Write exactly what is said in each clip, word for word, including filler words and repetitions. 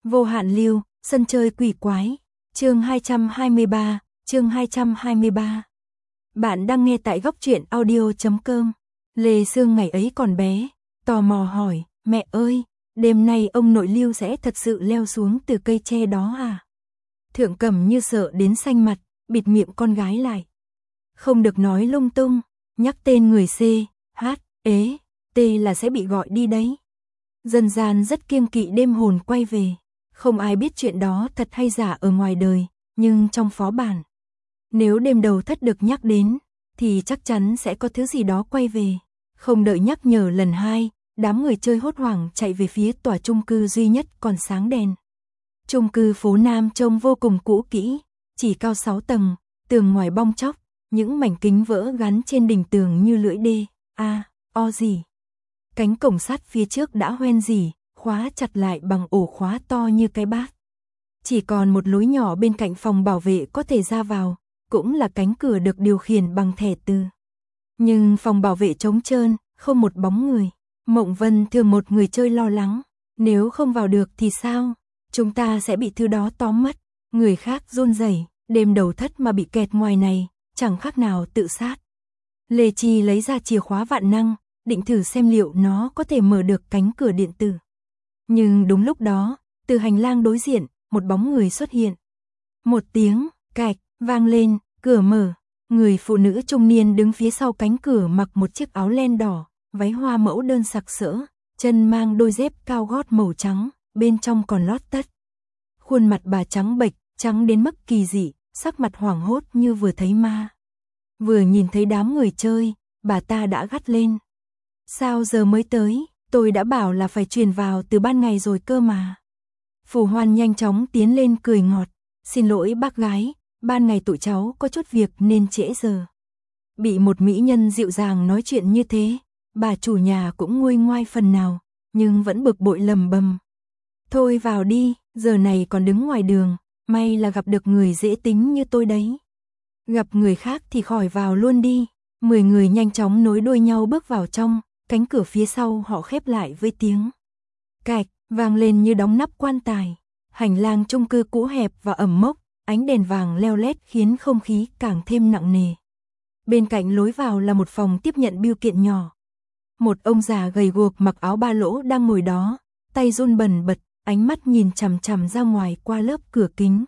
Vô hạn lưu, sân chơi quỷ quái. Chương hai trăm hai mươi ba, chương hai trăm hai mươi ba. Bạn đang nghe tại góc truyện audio chấm com. Lê Sương ngày ấy còn bé, tò mò hỏi, mẹ ơi, đêm nay ông nội Lưu sẽ thật sự leo xuống từ cây tre đó à? Thượng Cẩm như sợ đến xanh mặt, bịt miệng con gái lại. Không được nói lung tung, nhắc tên người C, H, ế, T là sẽ bị gọi đi đấy. Dân gian rất kiêng kỵ đêm hồn quay về. Không ai biết chuyện đó thật hay giả ở ngoài đời, nhưng trong phó bản, nếu đêm đầu thất được nhắc đến, thì chắc chắn sẽ có thứ gì đó quay về. Không đợi nhắc nhở lần hai, đám người chơi hốt hoảng chạy về phía tòa chung cư duy nhất còn sáng đèn. Chung cư phố Nam trông vô cùng cũ kỹ, chỉ cao sáu tầng, tường ngoài bong chóc, những mảnh kính vỡ gắn trên đỉnh tường như lưỡi đê, a, o gì. Cánh cổng sắt phía trước đã hoen rỉ, khóa chặt lại bằng ổ khóa to như cái bát. Chỉ còn một lối nhỏ bên cạnh phòng bảo vệ có thể ra vào, cũng là cánh cửa được điều khiển bằng thẻ từ. Nhưng phòng bảo vệ trống trơn, không một bóng người. Mộng Vân thường một người chơi lo lắng, nếu không vào được thì sao? Chúng ta sẽ bị thứ đó tóm mất. Người khác run rẩy, đêm đầu thất mà bị kẹt ngoài này, chẳng khác nào tự sát. Lê Chi lấy ra chìa khóa vạn năng, định thử xem liệu nó có thể mở được cánh cửa điện tử. Nhưng đúng lúc đó, từ hành lang đối diện, một bóng người xuất hiện. Một tiếng cạch vang lên, cửa mở. Người phụ nữ trung niên đứng phía sau cánh cửa mặc một chiếc áo len đỏ, váy hoa mẫu đơn sặc sỡ, chân mang đôi dép cao gót màu trắng, bên trong còn lót tất. Khuôn mặt bà trắng bệch, trắng đến mức kỳ dị, sắc mặt hoảng hốt như vừa thấy ma. Vừa nhìn thấy đám người chơi, bà ta đã gắt lên. Sao giờ mới tới? Tôi đã bảo là phải truyền vào từ ban ngày rồi cơ mà. Phù Hoan nhanh chóng tiến lên cười ngọt. Xin lỗi bác gái, ban ngày tụi cháu có chút việc nên trễ giờ. Bị một mỹ nhân dịu dàng nói chuyện như thế, bà chủ nhà cũng nguôi ngoai phần nào, nhưng vẫn bực bội lầm bầm. Thôi vào đi, giờ này còn đứng ngoài đường, may là gặp được người dễ tính như tôi đấy. Gặp người khác thì khỏi vào luôn đi. Mười người nhanh chóng nối đuôi nhau bước vào trong. Cánh cửa phía sau họ khép lại với tiếng cạch vang lên như đóng nắp quan tài. Hành lang chung cư cũ hẹp và ẩm mốc, ánh đèn vàng leo lét khiến không khí càng thêm nặng nề. Bên cạnh lối vào là một phòng tiếp nhận bưu kiện nhỏ. Một ông già gầy guộc mặc áo ba lỗ đang ngồi đó, tay run bần bật, ánh mắt nhìn chằm chằm ra ngoài qua lớp cửa kính.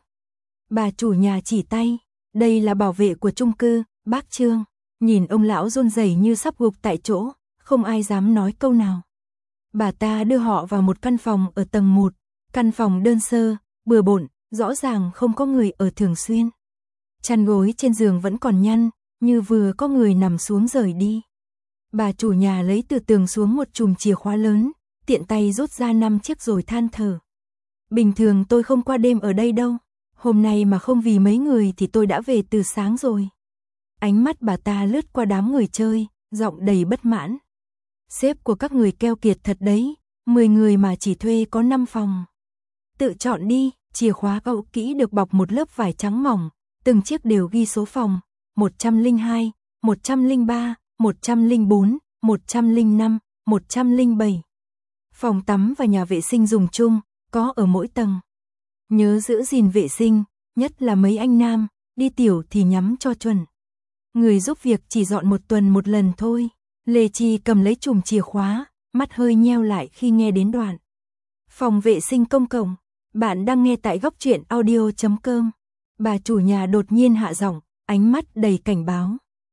Bà chủ nhà chỉ tay, đây là bảo vệ của chung cư, bác Trương. Nhìn ông lão run rẩy như sắp gục tại chỗ, không ai dám nói câu nào. Bà ta đưa họ vào một căn phòng ở tầng một, căn phòng đơn sơ, bừa bộn, rõ ràng không có người ở thường xuyên. Chăn gối trên giường vẫn còn nhăn, như vừa có người nằm xuống rời đi. Bà chủ nhà lấy từ tường xuống một chùm chìa khóa lớn, tiện tay rút ra năm chiếc rồi than thở. Bình thường tôi không qua đêm ở đây đâu, hôm nay mà không vì mấy người thì tôi đã về từ sáng rồi. Ánh mắt bà ta lướt qua đám người chơi, giọng đầy bất mãn. Sếp của các người keo kiệt thật đấy, mười người mà chỉ thuê có năm phòng. Tự chọn đi, chìa khóa cậu kỹ được bọc một lớp vải trắng mỏng, từng chiếc đều ghi số phòng, một trăm lẻ hai, một trăm lẻ ba, một trăm lẻ bốn, một trăm lẻ năm, một trăm lẻ bảy. Phòng tắm và nhà vệ sinh dùng chung, có ở mỗi tầng. Nhớ giữ gìn vệ sinh, nhất là mấy anh nam, đi tiểu thì nhắm cho chuẩn. Người giúp việc chỉ dọn một tuần một lần thôi. Lê Chi cầm lấy chùm chìa khóa, mắt hơi nheo lại khi nghe đến đoạn phòng vệ sinh công cộng. Bạn đang nghe tại góc truyện audio chấm com. Bà chủ nhà đột nhiên hạ giọng, ánh mắt đầy cảnh báo.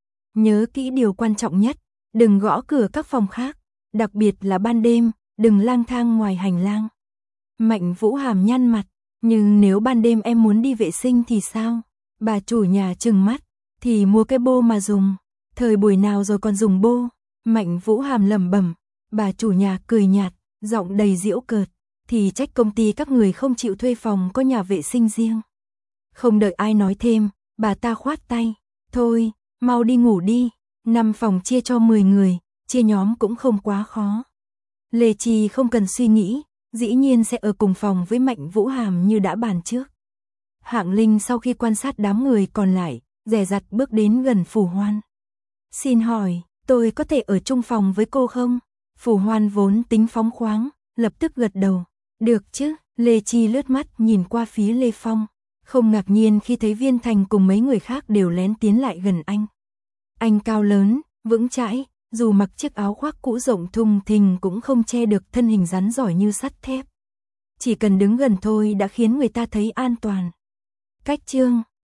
Nhớ kỹ điều quan trọng nhất, đừng gõ cửa các phòng khác, đặc biệt là ban đêm, đừng lang thang ngoài hành lang. Mạnh Vũ Hàm nhăn mặt, nhưng nếu ban đêm em muốn đi vệ sinh thì sao? Bà chủ nhà trừng mắt, thì mua cái bô mà dùng. Thời buổi nào rồi còn dùng bô? Mạnh Vũ Hàm lẩm bẩm. Bà chủ nhà cười nhạt, giọng đầy giễu cợt, thì trách công ty các người không chịu thuê phòng có nhà vệ sinh riêng. Không đợi ai nói thêm, bà ta khoát tay, thôi, mau đi ngủ đi, năm phòng chia cho mười người, chia nhóm cũng không quá khó. Lê Chi không cần suy nghĩ, dĩ nhiên sẽ ở cùng phòng với Mạnh Vũ Hàm như đã bàn trước. Hạng Linh sau khi quan sát đám người còn lại, dè dặt bước đến gần Phù Hoan. Xin hỏi, tôi có thể ở chung phòng với cô không? Phù Hoan vốn tính phóng khoáng, lập tức gật đầu. Được chứ, Lê Chi lướt mắt nhìn qua phía Lê Phong, không ngạc nhiên khi thấy Viên Thành cùng mấy người khác đều lén tiến lại gần anh. Anh cao lớn, vững chãi, dù mặc chiếc áo khoác cũ rộng thùng thình cũng không che được thân hình rắn giỏi như sắt thép. Chỉ cần đứng gần thôi đã khiến người ta thấy an toàn. Cách chương